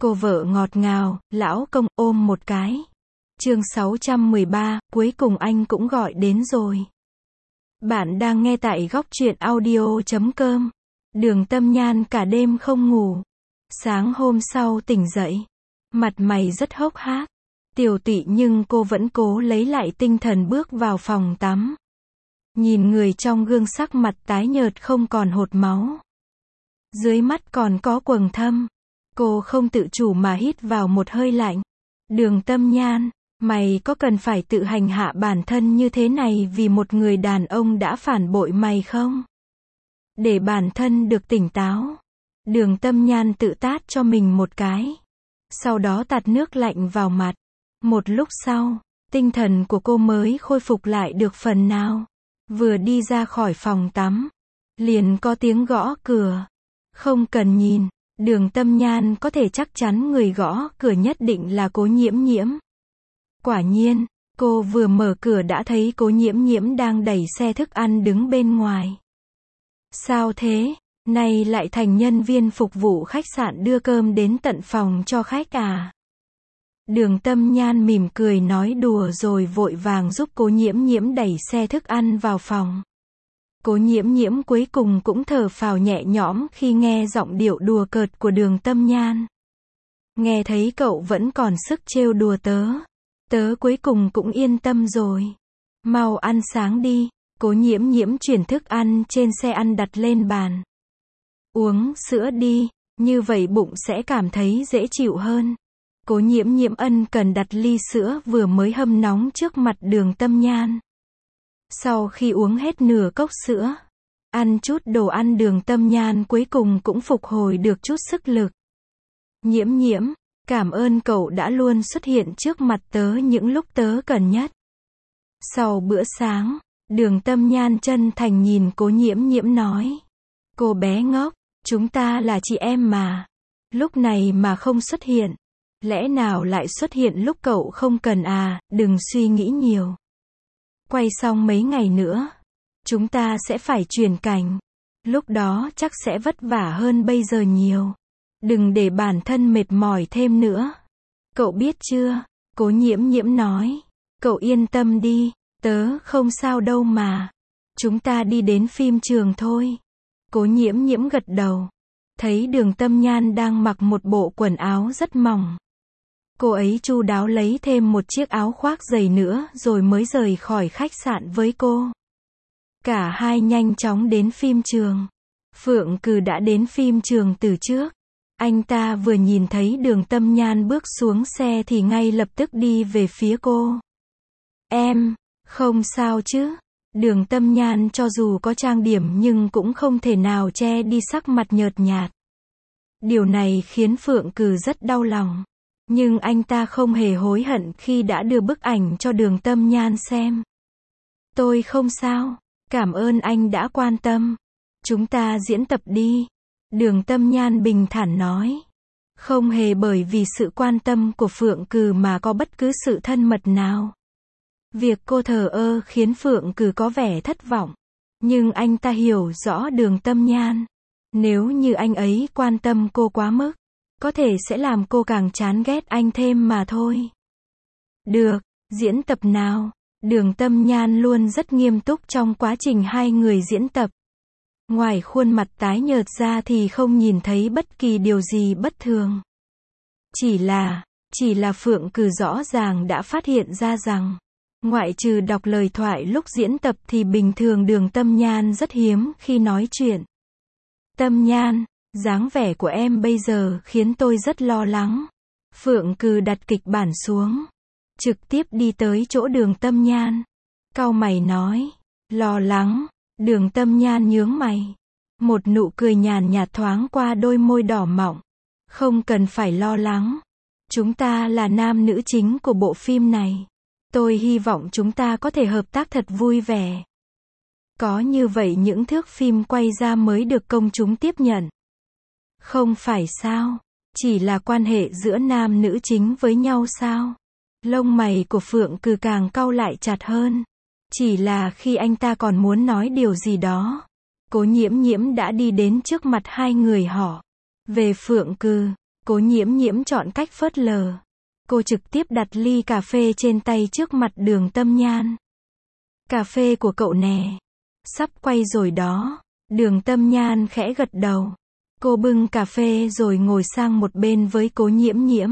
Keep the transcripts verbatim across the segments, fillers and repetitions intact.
Cô vợ ngọt ngào, lão công, ôm một cái. Chương sáu trăm mười ba, cuối cùng anh cũng gọi đến rồi. Bạn đang nghe tại góc truyện audio chấm com. Đường Tâm Nhan cả đêm không ngủ. Sáng hôm sau tỉnh dậy, mặt mày rất hốc hác, tiều tụy, nhưng cô vẫn cố lấy lại tinh thần bước vào phòng tắm. Nhìn người trong gương sắc mặt tái nhợt không còn hột máu, dưới mắt còn có quầng thâm. Cô không tự chủ mà hít vào một hơi lạnh. Đường Tâm Nhan, mày có cần phải tự hành hạ bản thân như thế này vì một người đàn ông đã phản bội mày không? Để bản thân được tỉnh táo, Đường Tâm Nhan tự tát cho mình một cái, sau đó tạt nước lạnh vào mặt. Một lúc sau, tinh thần của cô mới khôi phục lại được phần nào. Vừa đi ra khỏi phòng tắm, liền có tiếng gõ cửa. Không cần nhìn, Đường Tâm Nhan có thể chắc chắn người gõ cửa nhất định là Cố Nhiễm Nhiễm. Quả nhiên, cô vừa mở cửa đã thấy Cố Nhiễm Nhiễm đang đẩy xe thức ăn đứng bên ngoài. Sao thế? Nay lại thành nhân viên phục vụ khách sạn đưa cơm đến tận phòng cho khách à? Đường Tâm Nhan mỉm cười nói đùa rồi vội vàng giúp Cố Nhiễm Nhiễm đẩy xe thức ăn vào phòng. Cố Nhiễm Nhiễm cuối cùng cũng thở phào nhẹ nhõm khi nghe giọng điệu đùa cợt của Đường Tâm Nhan. Nghe thấy cậu vẫn còn sức trêu đùa tớ, tớ cuối cùng cũng yên tâm rồi. Mau ăn sáng đi. Cố Nhiễm Nhiễm chuyển thức ăn trên xe ăn đặt lên bàn. Uống sữa đi, như vậy bụng sẽ cảm thấy dễ chịu hơn. Cố Nhiễm Nhiễm ân cần đặt ly sữa vừa mới hâm nóng trước mặt Đường Tâm Nhan. Sau khi uống hết nửa cốc sữa, ăn chút đồ ăn, Đường Tâm Nhan cuối cùng cũng phục hồi được chút sức lực. Nhiễm Nhiễm, cảm ơn cậu đã luôn xuất hiện trước mặt tớ những lúc tớ cần nhất. Sau bữa sáng, Đường Tâm Nhan chân thành nhìn Cố Nhiễm Nhiễm nói. Cô bé ngốc, chúng ta là chị em mà. Lúc này mà không xuất hiện, lẽ nào lại xuất hiện lúc cậu không cần à? Đừng suy nghĩ nhiều. Quay xong mấy ngày nữa, chúng ta sẽ phải chuyển cảnh. Lúc đó chắc sẽ vất vả hơn bây giờ nhiều. Đừng để bản thân mệt mỏi thêm nữa. Cậu biết chưa? Cố Nhiễm Nhiễm nói. Cậu yên tâm đi, tớ không sao đâu mà. Chúng ta đi đến phim trường thôi. Cố Nhiễm Nhiễm gật đầu. Thấy Đường Tâm Nhan đang mặc một bộ quần áo rất mỏng. Cô ấy chu đáo lấy thêm một chiếc áo khoác dày nữa rồi mới rời khỏi khách sạn với cô. Cả hai nhanh chóng đến phim trường. Phượng Cừ đã đến phim trường từ trước. Anh ta vừa nhìn thấy Đường Tâm Nhan bước xuống xe thì ngay lập tức đi về phía cô. Em, không sao chứ? Đường Tâm Nhan cho dù có trang điểm nhưng cũng không thể nào che đi sắc mặt nhợt nhạt. Điều này khiến Phượng Cừ rất đau lòng. Nhưng anh ta không hề hối hận khi đã đưa bức ảnh cho Đường Tâm Nhan xem. Tôi không sao, cảm ơn anh đã quan tâm. Chúng ta diễn tập đi. Đường Tâm Nhan bình thản nói. Không hề bởi vì sự quan tâm của Phượng Cừ mà có bất cứ sự thân mật nào. Việc cô thờ ơ khiến Phượng Cừ có vẻ thất vọng. Nhưng anh ta hiểu rõ Đường Tâm Nhan. Nếu như anh ấy quan tâm cô quá mức, có thể sẽ làm cô càng chán ghét anh thêm mà thôi. Được, diễn tập nào. Đường Tâm Nhan luôn rất nghiêm túc trong quá trình hai người diễn tập. Ngoài khuôn mặt tái nhợt ra thì không nhìn thấy bất kỳ điều gì bất thường. Chỉ là, chỉ là Phượng Cừ rõ ràng đã phát hiện ra rằng, ngoại trừ đọc lời thoại lúc diễn tập thì bình thường Đường Tâm Nhan rất hiếm khi nói chuyện. Tâm Nhan, dáng vẻ của em bây giờ khiến tôi rất lo lắng. Phượng Cừ đặt kịch bản xuống, trực tiếp đi tới chỗ Đường Tâm Nhan. Cau mày nói, lo lắng. Đường Tâm Nhan nhướng mày. Một nụ cười nhàn nhạt thoáng qua đôi môi đỏ mọng. Không cần phải lo lắng. Chúng ta là nam nữ chính của bộ phim này. Tôi hy vọng chúng ta có thể hợp tác thật vui vẻ. Có như vậy những thước phim quay ra mới được công chúng tiếp nhận. Không phải sao? Chỉ là quan hệ giữa nam nữ chính với nhau sao? Lông mày của Phượng Cừ càng cau lại chặt hơn. Chỉ là khi anh ta còn muốn nói điều gì đó, Cố Nhiễm Nhiễm đã đi đến trước mặt hai người họ. Về Phượng Cừ, Cố Nhiễm Nhiễm chọn cách phớt lờ. Cô trực tiếp đặt ly cà phê trên tay trước mặt Đường Tâm Nhan. Cà phê của cậu nè. Sắp quay rồi đó. Đường Tâm Nhan khẽ gật đầu. Cô bưng cà phê rồi ngồi sang một bên với Cố Nhiễm Nhiễm.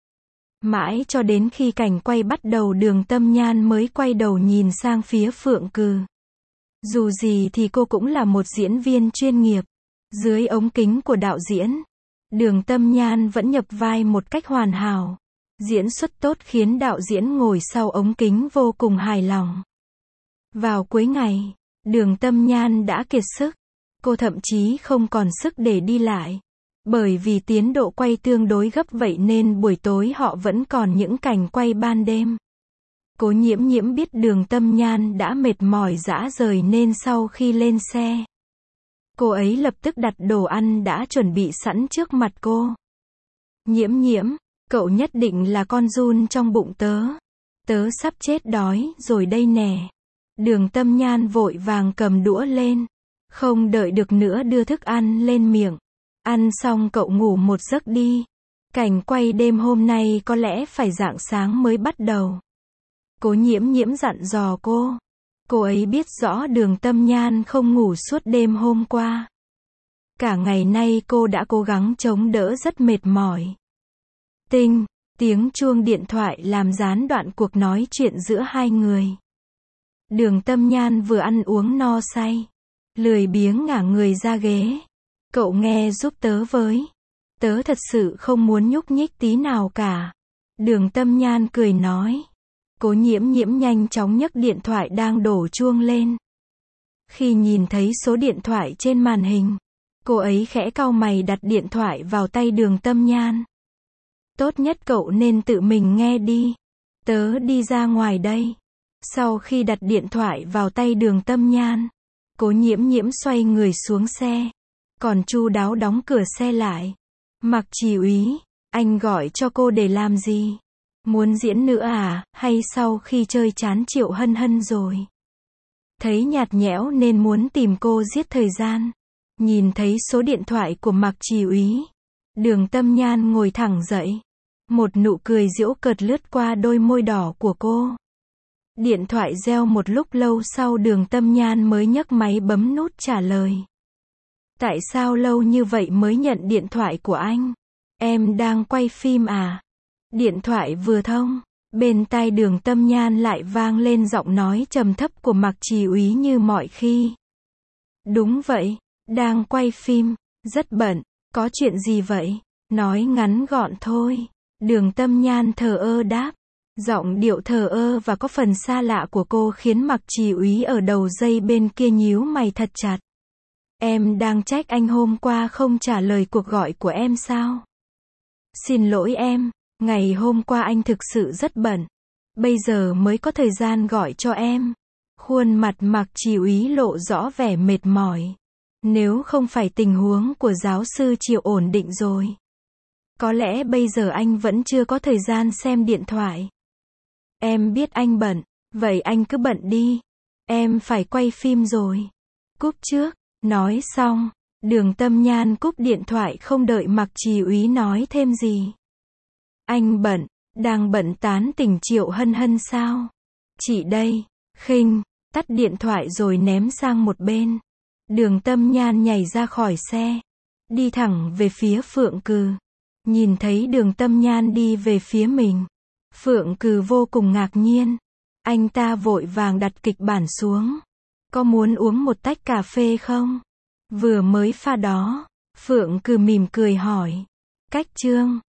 Mãi cho đến khi cảnh quay bắt đầu Đường Tâm Nhan mới quay đầu nhìn sang phía Phượng Cừ. Dù gì thì cô cũng là một diễn viên chuyên nghiệp. Dưới ống kính của đạo diễn, Đường Tâm Nhan vẫn nhập vai một cách hoàn hảo. Diễn xuất tốt khiến đạo diễn ngồi sau ống kính vô cùng hài lòng. Vào cuối ngày, Đường Tâm Nhan đã kiệt sức. Cô thậm chí không còn sức để đi lại. Bởi vì tiến độ quay tương đối gấp vậy nên buổi tối họ vẫn còn những cảnh quay ban đêm. Cố Nhiễm Nhiễm biết Đường Tâm Nhan đã mệt mỏi rã rời nên sau khi lên xe, cô ấy lập tức đặt đồ ăn đã chuẩn bị sẵn trước mặt cô. Nhiễm Nhiễm, cậu nhất định là con giun trong bụng tớ. Tớ sắp chết đói rồi đây nè. Đường Tâm Nhan vội vàng cầm đũa lên. Không đợi được nữa đưa thức ăn lên miệng. Ăn xong cậu ngủ một giấc đi. Cảnh quay đêm hôm nay có lẽ phải rạng sáng mới bắt đầu. Cố Nhiễm Nhiễm dặn dò cô. Cô ấy biết rõ Đường Tâm Nhan không ngủ suốt đêm hôm qua. Cả ngày nay cô đã cố gắng chống đỡ rất mệt mỏi. Tinh, tiếng chuông điện thoại làm gián đoạn cuộc nói chuyện giữa hai người. Đường Tâm Nhan vừa ăn uống no say, lười biếng ngả người ra ghế. Cậu nghe giúp tớ với. Tớ thật sự không muốn nhúc nhích tí nào cả. Đường Tâm Nhan cười nói. Cố Nhiễm Nhiễm nhanh chóng nhấc điện thoại đang đổ chuông lên. Khi nhìn thấy số điện thoại trên màn hình, cô ấy khẽ cau mày đặt điện thoại vào tay Đường Tâm Nhan. Tốt nhất cậu nên tự mình nghe đi. Tớ đi ra ngoài đây. Sau khi đặt điện thoại vào tay Đường Tâm Nhan, Cố Nhiễm Nhiễm xoay người xuống xe. Còn chu đáo đóng cửa xe lại. Mạc Chỉ Úy, anh gọi cho cô để làm gì? Muốn diễn nữa à, hay sau khi chơi chán Triệu Hân Hân rồi? Thấy nhạt nhẽo nên muốn tìm cô giết thời gian. Nhìn thấy số điện thoại của Mạc Chỉ Úy, Đường Tâm Nhan ngồi thẳng dậy. Một nụ cười giễu cợt lướt qua đôi môi đỏ của cô. Điện thoại reo một lúc lâu sau Đường Tâm Nhan mới nhấc máy bấm nút trả lời. Tại sao lâu như vậy mới nhận điện thoại của anh? Em đang quay phim à? Điện thoại vừa thông, bên tai Đường Tâm Nhan lại vang lên giọng nói trầm thấp của Mạc Chỉ Úy như mọi khi. Đúng vậy, đang quay phim, rất bận, có chuyện gì vậy? Nói ngắn gọn thôi. Đường Tâm Nhan thờ ơ đáp. Giọng điệu thờ ơ và có phần xa lạ của cô khiến Mạc Chỉ Úy ở đầu dây bên kia nhíu mày thật chặt. Em đang trách anh hôm qua không trả lời cuộc gọi của em sao? Xin lỗi em, ngày hôm qua anh thực sự rất bận. Bây giờ mới có thời gian gọi cho em. Khuôn mặt Mạc Chỉ Úy lộ rõ vẻ mệt mỏi. Nếu không phải tình huống của giáo sư Triệu ổn định rồi, có lẽ bây giờ anh vẫn chưa có thời gian xem điện thoại. Em biết anh bận, vậy anh cứ bận đi. Em phải quay phim rồi. Cúp trước. Nói xong, Đường Tâm Nhan cúp điện thoại không đợi Mạc Chỉ Úy nói thêm gì. Anh bận, đang bận tán tỉnh Triệu Hân Hân sao? Chị đây, khinh, tắt điện thoại rồi ném sang một bên. Đường Tâm Nhan nhảy ra khỏi xe, đi thẳng về phía Phượng Cừ. Nhìn thấy Đường Tâm Nhan đi về phía mình, Phượng Cừ vô cùng ngạc nhiên. Anh ta vội vàng đặt kịch bản xuống. Có muốn uống một tách cà phê không? Vừa mới pha đó. Phượng Cừ mỉm cười hỏi. Cách chương